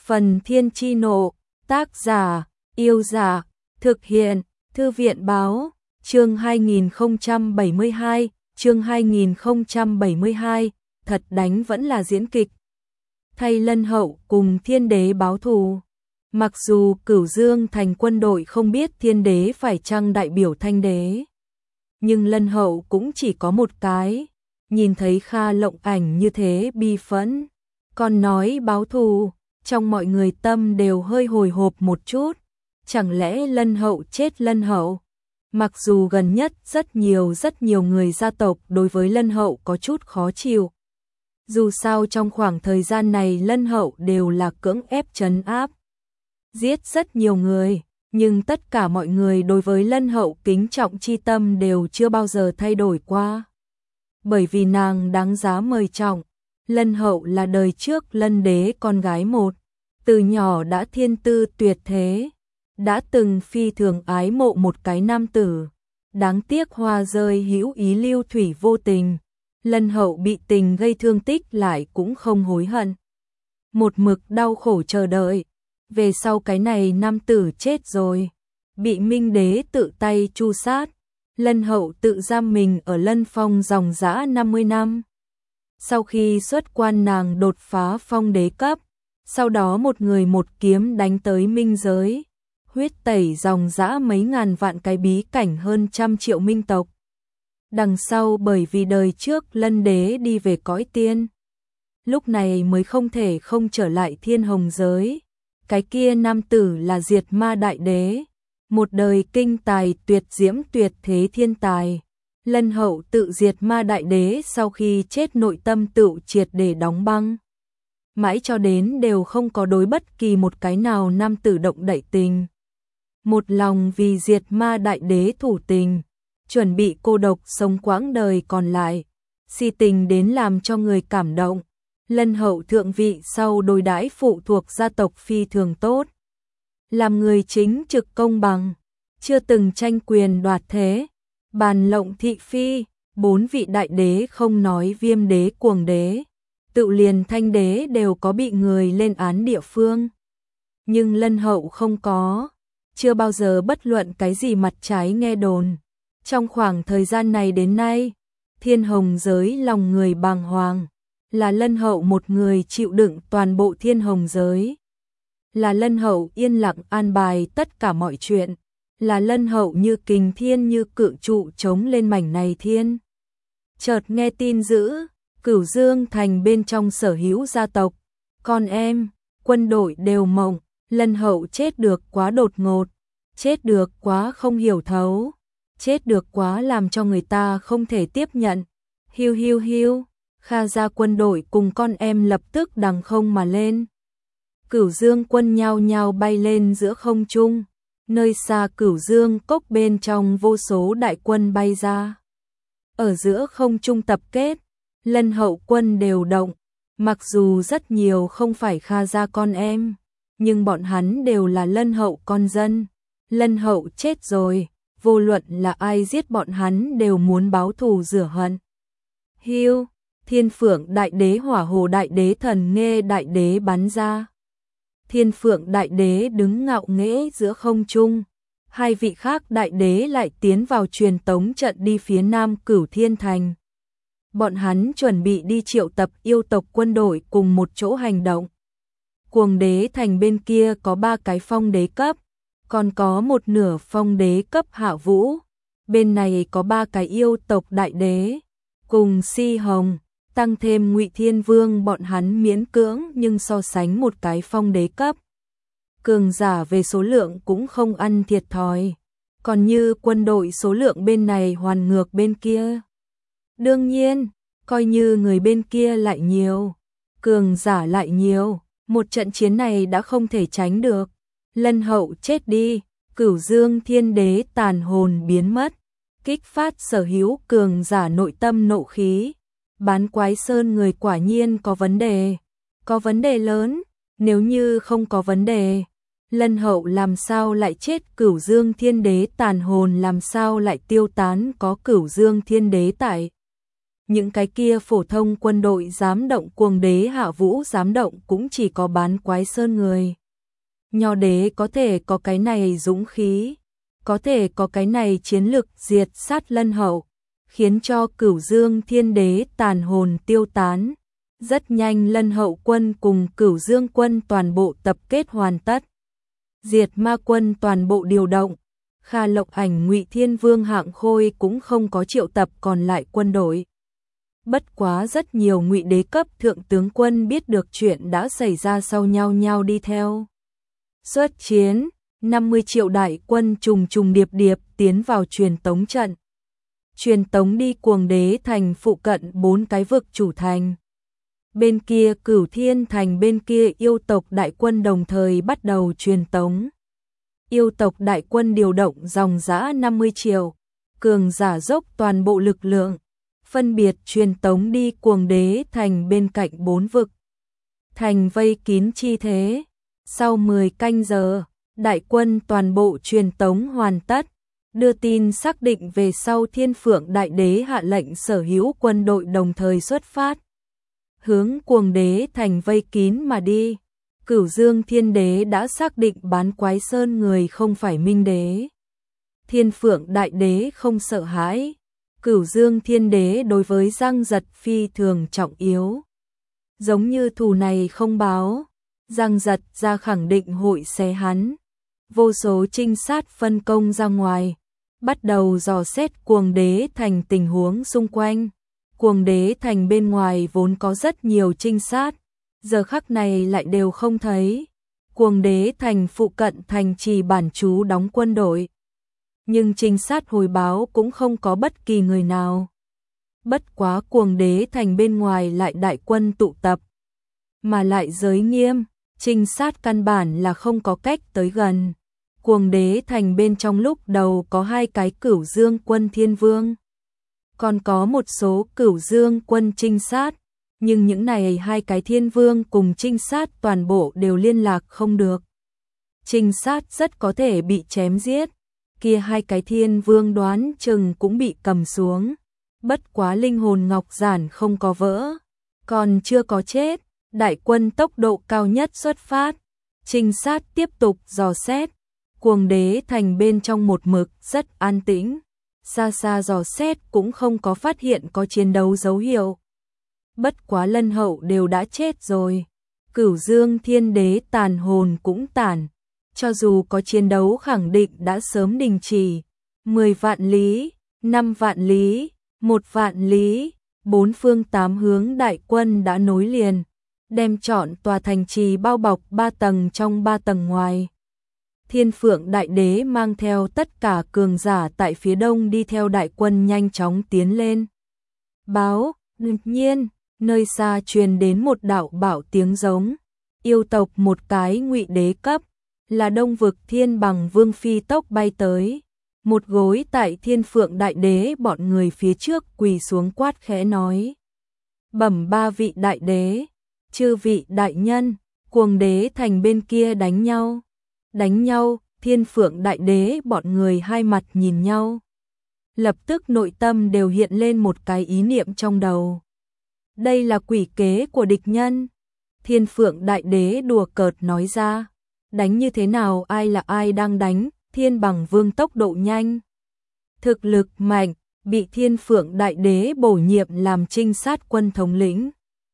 Phần Thiên Chi Nộ, tác giả, Yêu Giả, thực hiện, Thư viện Báo, chương 2072, chương 2072, thật đánh vẫn là diễn kịch. Thay Lân Hậu cùng Thiên Đế báo thù. Mặc dù Cửu Dương thành quân đội không biết Thiên Đế phải chăng đại biểu Thanh Đế, nhưng Lân Hậu cũng chỉ có một cái, nhìn thấy Kha Lộng Ảnh như thế bi phẫn, còn nói báo thù, trong mọi người tâm đều hơi hồi hộp một chút, chẳng lẽ Lân Hậu chết Lân Hậu? Mặc dù gần nhất rất nhiều người gia tộc đối với Lân Hậu có chút khó chịu. Dù sao trong khoảng thời gian này Lân Hậu đều là cưỡng ép trấn áp, giết rất nhiều người, nhưng tất cả mọi người đối với Lân Hậu kính trọng chi tâm đều chưa bao giờ thay đổi qua. Bởi vì nàng đáng giá mời trọng, Lân Hậu là đời trước Lân Đế con gái một, từ nhỏ đã thiên tư tuyệt thế, đã từng phi thường ái mộ một cái nam tử, đáng tiếc hoa rơi hữu ý lưu thủy vô tình. Lân Hậu bị tình gây thương tích lại cũng không hối hận, một mực đau khổ chờ đợi. Về sau cái này nam tử chết rồi, bị Minh Đế tự tay tru sát, Lân Hậu tự giam mình ở Lân Phong dòng dã 50 năm. Sau khi xuất quan nàng đột phá phong đế cấp, sau đó một người một kiếm đánh tới minh giới, huyết tẩy dòng dã mấy ngàn vạn cái bí cảnh hơn 100 triệu minh tộc. Đằng sau bởi vì đời trước Lân Đế đi về cõi tiên, lúc này mới không thể không trở lại thiên hồng giới. Cái kia nam tử là Diệt Ma Đại Đế, một đời kinh tài tuyệt diễm tuyệt thế thiên tài. Lân Hậu tự Diệt Ma Đại Đế sau khi chết nội tâm tự triệt để đóng băng. Mãi cho đến đều không có đối bất kỳ một cái nào nam tử động đậy tình. Một lòng vì Diệt Ma Đại Đế thủ tình, chuẩn bị cô độc sống quãng đời còn lại, si tình đến làm cho người cảm động. Lân Hậu thượng vị sau đối đãi phụ thuộc gia tộc phi thường tốt, làm người chính trực công bằng, chưa từng tranh quyền đoạt thế, bàn lộng thị phi. 4 vị đại đế không nói Viêm Đế Cuồng Đế, tự liền Thanh Đế đều có bị người lên án địa phương, nhưng Lân Hậu không có, chưa bao giờ bất luận cái gì mặt trái nghe đồn. Trong khoảng thời gian này đến nay, thiên hồng giới lòng người bàng hoàng, là Lân Hậu một người chịu đựng toàn bộ thiên hồng giới, là Lân Hậu yên lặng an bài tất cả mọi chuyện, là Lân Hậu như kình thiên như cự trụ chống lên mảnh này thiên. Chợt nghe tin dữ, Cửu Dương thành bên trong sở hữu gia tộc, con em, quân đội đều mộng, Lân Hậu chết được quá đột ngột, chết được quá không hiểu thấu, chết được quá làm cho người ta không thể tiếp nhận. Hiu hiu hiu. Kha gia quân đội cùng con em lập tức đằng không mà lên. Cửu Dương quân nhao nhao bay lên giữa không trung, nơi xa Cửu Dương cốc bên trong vô số đại quân bay ra. Ở giữa không trung tập kết, Lân Hậu quân đều động, mặc dù rất nhiều không phải Kha gia con em, nhưng bọn hắn đều là Lân Hậu con dân. Lân Hậu chết rồi, vô luận là ai giết bọn hắn đều muốn báo thù rửa hận. Hiu. Thiên Phượng Đại Đế Hỏa Hồ Đại Đế Thần Nghê Đại Đế bắn ra. Thiên Phượng Đại Đế đứng ngạo nghễ giữa không trung, hai vị khác đại đế lại tiến vào truyền tống trận đi phía nam Cửu Thiên Thành. Bọn hắn chuẩn bị đi triệu tập yêu tộc quân đội cùng một chỗ hành động. Cuồng Đế Thành bên kia có 3 cái phong đế cấp, còn có một nửa phong đế cấp Hạ Vũ. Bên này có 3 cái yêu tộc đại đế, cùng Si Hồng, tăng thêm Ngụy Thiên Vương, bọn hắn miễn cưỡng nhưng so sánh một cái phong đế cấp cường giả về số lượng cũng không ăn thiệt thòi, còn như quân đội số lượng bên này hoàn ngược bên kia. Đương nhiên, coi như người bên kia lại nhiều, cường giả lại nhiều, một trận chiến này đã không thể tránh được. Lân Hậu chết đi, Cửu Dương Thiên Đế tàn hồn biến mất, kích phát sở hữu cường giả nội tâm nộ khí. Bán Quái Sơn người quả nhiên có vấn đề lớn, nếu như không có vấn đề, Lân Hậu làm sao lại chết, Cửu Dương Thiên Đế tàn hồn làm sao lại tiêu tán, có Cửu Dương Thiên Đế tại. những cái kia phổ thông quân đội dám động Cuồng Đế Hạ Vũ dám động cũng chỉ có Bán Quái Sơn người. Nho đế có thể có cái này dũng khí, có thể có cái này chiến lực diệt sát Lân Hậu, khiến cho Cửu Dương Thiên Đế tàn hồn tiêu tán. Rất nhanh Lân Hậu quân cùng Cửu Dương quân toàn bộ tập kết hoàn tất. Diệt Ma quân toàn bộ điều động. Kha Lộc Ảnh Ngụy Thiên Vương Hạng Khôi cũng không có triệu tập còn lại quân đội. Bất quá rất nhiều Ngụy đế cấp thượng tướng quân biết được chuyện đã xảy ra sau nhau nhau đi theo. Xuất chiến, 50 triệu đại quân trùng trùng điệp điệp tiến vào truyền tống trận. Truyền tống đi Cuồng Đế thành phụ cận 4 cái vực chủ thành. Bên kia Cửu Thiên thành, bên kia yêu tộc đại quân đồng thời bắt đầu truyền tống. Yêu tộc đại quân điều động dòng dã 50 triệu, cường giả dốc toàn bộ lực lượng, phân biệt truyền tống đi Cuồng Đế thành bên cạnh 4 vực. Thành vây kín chi thế. Sau 10 canh giờ, đại quân toàn bộ truyền tống hoàn tất, đưa tin xác định về sau Thiên Phượng Đại Đế hạ lệnh sở hữu quân đội đồng thời xuất phát. Hướng Cuồng Đế thành vây kín mà đi. Cửu Dương Thiên Đế đã xác định Bán Quái Sơn người không phải Minh Đế. Thiên Phượng Đại Đế không sợ hãi. Cửu Dương Thiên Đế đối với Giang Giật phi thường trọng yếu. Giống như thù này không báo, Giang Giật ra khẳng định hội xé hắn. Vô số trinh sát phân công ra ngoài, bắt đầu dò xét Cuồng Đế thành tình huống xung quanh. Cuồng Đế thành bên ngoài vốn có rất nhiều trinh sát, giờ khắc này lại đều không thấy. Cuồng Đế thành phụ cận thành trì bản trú đóng quân đội, nhưng trinh sát hồi báo cũng không có bất kỳ người nào. Bất quá Cuồng Đế thành bên ngoài lại đại quân tụ tập, mà lại giới nghiêm, trinh sát căn bản là không có cách tới gần. Cuồng Đế thành bên trong lúc đầu có 2 cái Cửu Dương quân Thiên Vương, còn có một số Cửu Dương quân trinh sát, nhưng những này 2 cái Thiên Vương cùng trinh sát toàn bộ đều liên lạc không được. Trinh sát rất có thể bị chém giết, kia 2 cái Thiên Vương đoán chừng cũng bị cầm xuống. Bất quá linh hồn ngọc giản không có vỡ, còn chưa có chết. Đại quân tốc độ cao nhất xuất phát, trinh sát tiếp tục dò xét. Cuồng Đế thành bên trong một mực rất an tĩnh, xa xa dò xét cũng không có phát hiện có chiến đấu dấu hiệu. Bất quá Lân Hậu đều đã chết rồi, Cửu Dương Thiên Đế tàn hồn cũng tàn, cho dù có chiến đấu khẳng định đã sớm đình chỉ. 10 vạn lý, 5 vạn lý, 1 vạn lý, 4 phương 8 hướng đại quân đã nối liền, đem trọn tòa thành trì bao bọc 3 tầng trong 3 tầng ngoài. Thiên Phượng Đại Đế mang theo tất cả cường giả tại phía đông đi theo đại quân nhanh chóng tiến lên. Báo, đột nhiên, nơi xa truyền đến một đạo bảo tiếng giống. Yêu tộc một cái Ngụy đế cấp, là Đông vực Thiên Bằng Vương phi tốc bay tới. Một gối tại Thiên Phượng Đại Đế bọn người phía trước quỳ xuống quát khẽ nói. Bẩm 3 vị đại đế, chư vị đại nhân, Cuồng Đế thành bên kia đánh nhau. Đánh nhau, Thiên Phượng Đại Đế bọn người hai mặt nhìn nhau. Lập tức nội tâm đều hiện lên một cái ý niệm trong đầu. Đây là quỷ kế của địch nhân. Thiên Phượng Đại Đế đùa cợt nói ra. Đánh như thế nào, ai là ai đang đánh? Thiên Bằng Vương tốc độ nhanh, thực lực mạnh, bị Thiên Phượng Đại Đế bổ nhiệm làm trinh sát quân thống lĩnh.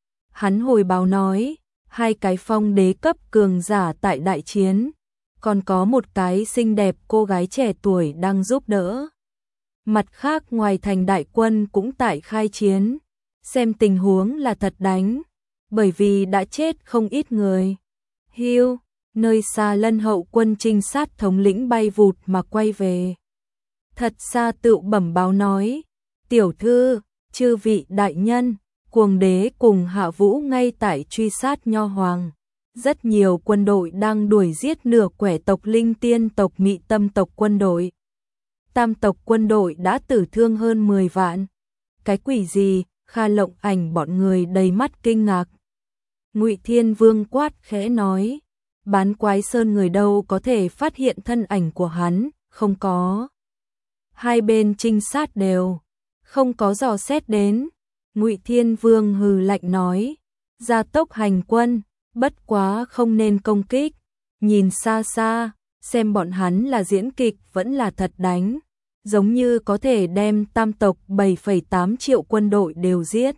Hắn hồi báo nói, 2 cái phong đế cấp cường giả tại đại chiến, còn có một cái xinh đẹp cô gái trẻ tuổi đang giúp đỡ. Mặt khác ngoài thành đại quân cũng tại khai chiến, xem tình huống là thật đánh, bởi vì đã chết không ít người. Hiu, nơi xa Lân Hậu quân trinh sát thống lĩnh bay vụt mà quay về. Thật xa tự bẩm báo nói, tiểu thư, chư vị đại nhân, Cuồng Đế cùng Hạ Vũ ngay tại truy sát Nho Hoàng. Rất nhiều quân đội đang đuổi giết nửa quẻ tộc Linh Tiên tộc Mị Tâm tộc quân đội. Tam tộc quân đội đã tử thương hơn 10 vạn. Cái quỷ gì? Kha Lộng Ảnh bọn người đầy mắt kinh ngạc. Ngụy Thiên Vương quát khẽ nói, Bán Quái Sơn người đâu có thể phát hiện thân ảnh của hắn, không có. Hai bên trinh sát đều không có dò xét đến. Ngụy Thiên Vương hừ lạnh nói, gia tốc hành quân, bất quá không nên công kích, nhìn xa xa, xem bọn hắn là diễn kịch vẫn là thật đánh, giống như có thể đem tam tộc 7,8 triệu quân đội đều giết.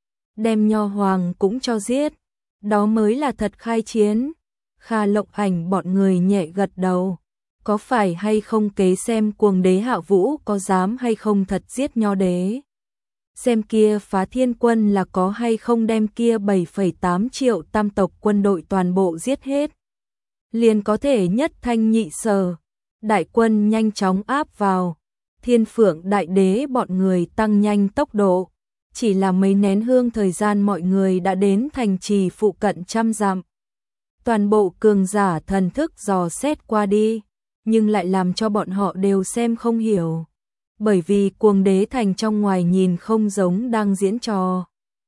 Đem Nho Hoàng cũng cho giết, đó mới là thật khai chiến. Kha Lộng Ảnh bọn người nhẹ gật đầu, có phải hay không kế xem Cuồng Đế Hạ Vũ có dám hay không thật giết Nho Đế. Xem kia Phá Thiên Quân là có hay không đem kia 7,8 triệu tam tộc quân đội toàn bộ giết hết. Liền có thể nhất thanh nhị sở, đại quân nhanh chóng áp vào, Thiên Phượng Đại Đế bọn người tăng nhanh tốc độ. Chỉ là mấy nén hương thời gian mọi người đã đến thành trì phụ cận trăm dặm. Toàn bộ cường giả thần thức dò xét qua đi, nhưng lại làm cho bọn họ đều xem không hiểu. Bởi vì Cuồng Đế thành trong ngoài nhìn không giống đang diễn trò,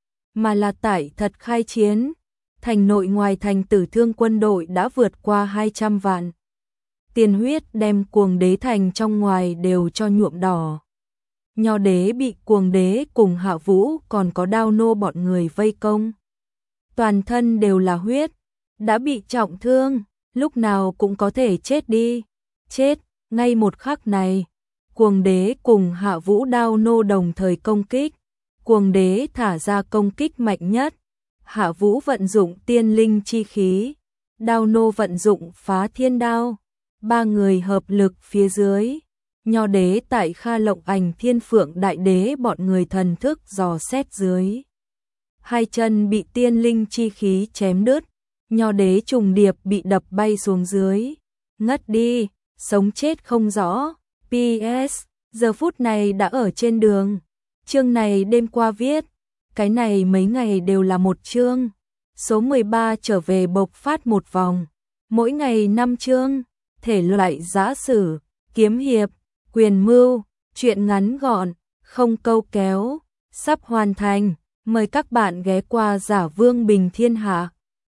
mà là tại thật khai chiến. Thành nội ngoài thành tử thương quân đội đã vượt qua 200 vạn. Tiền huyết đem Cuồng Đế thành trong ngoài đều cho nhuộm đỏ. Nho Đế bị Cuồng Đế cùng Hạ Vũ còn có Đao Nô bọn người vây công. Toàn thân đều là huyết, đã bị trọng thương, lúc nào cũng có thể chết đi. Chết, ngay một khắc này, Cuồng Đế cùng Hạ Vũ Đao Nô đồng thời công kích. Cuồng Đế thả ra công kích mạnh nhất, Hạ Vũ vận dụng tiên linh chi khí, Đao Nô vận dụng phá thiên đao. Ba người hợp lực phía dưới. Nho Đế tại Kha Lộng Ảnh Thiên Phượng Đại Đế bọn người thần thức dò xét dưới. Hai chân bị tiên linh chi khí chém đứt, Nho Đế trùng điệp bị đập bay xuống dưới. Ngất đi, sống chết không rõ. PS, giờ phút này đã ở trên đường. Chương này đêm qua viết, cái này mấy ngày đều là một chương. Số 13 trở về bộc phát một vòng. Mỗi ngày 5 chương, thể loại giã sử, kiếm hiệp, quyền mưu, truyện ngắn gọn, không câu kéo, sắp hoàn thành. Mời các bạn ghé qua Giả Vương Bình Thiên Hạ.